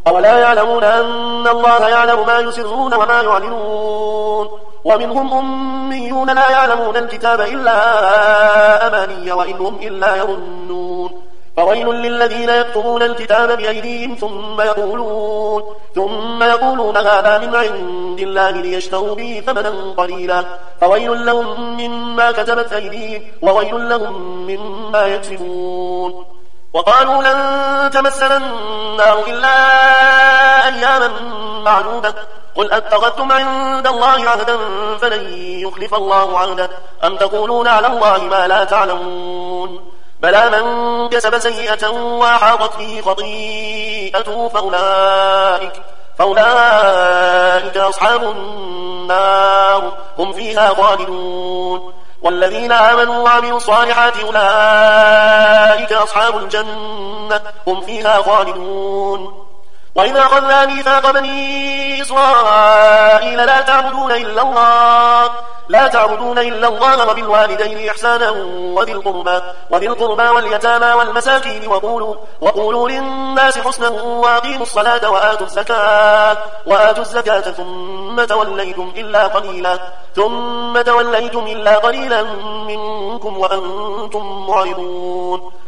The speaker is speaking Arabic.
أولا يعلمون أن الله يعلم ما يسرون وما يعلنون ومنهم أميون لا يعلمون الكتاب إلا أماني وإن هم إلا يظنون فويل للذين يكتبون الكتاب بأيديهم ثم يقولون هذا من عند الله ليشتروا به ثمنا قليلا فويل لهم مما كتبت أيديهم وويل لهم مما يكسبون وقالوا لن تمسنا النار إلا أياما معدودة قل أتخذتم عند الله عهدا فلن يخلف الله عهده أم تقولون على الله ما لا تعلمون بلى من كسب سيئة وأحاطت به خطيئته فأولئك أصحاب النار هم فيها خالدون والذين آمنوا وعملوا الصالحات أولئك أصحاب الجنة هم فيها خالدون وإذا أخذنا ميثاق بني إسرائيل لا تعبدون إلا الله وبالوالدين إحسانا وذي القربى واليتامى والمساكين وقولوا للناس حسنا وأقيموا الصلاة وآتوا الزكاة ثم توليتم إلا قليلا منكم وأنتم معرضون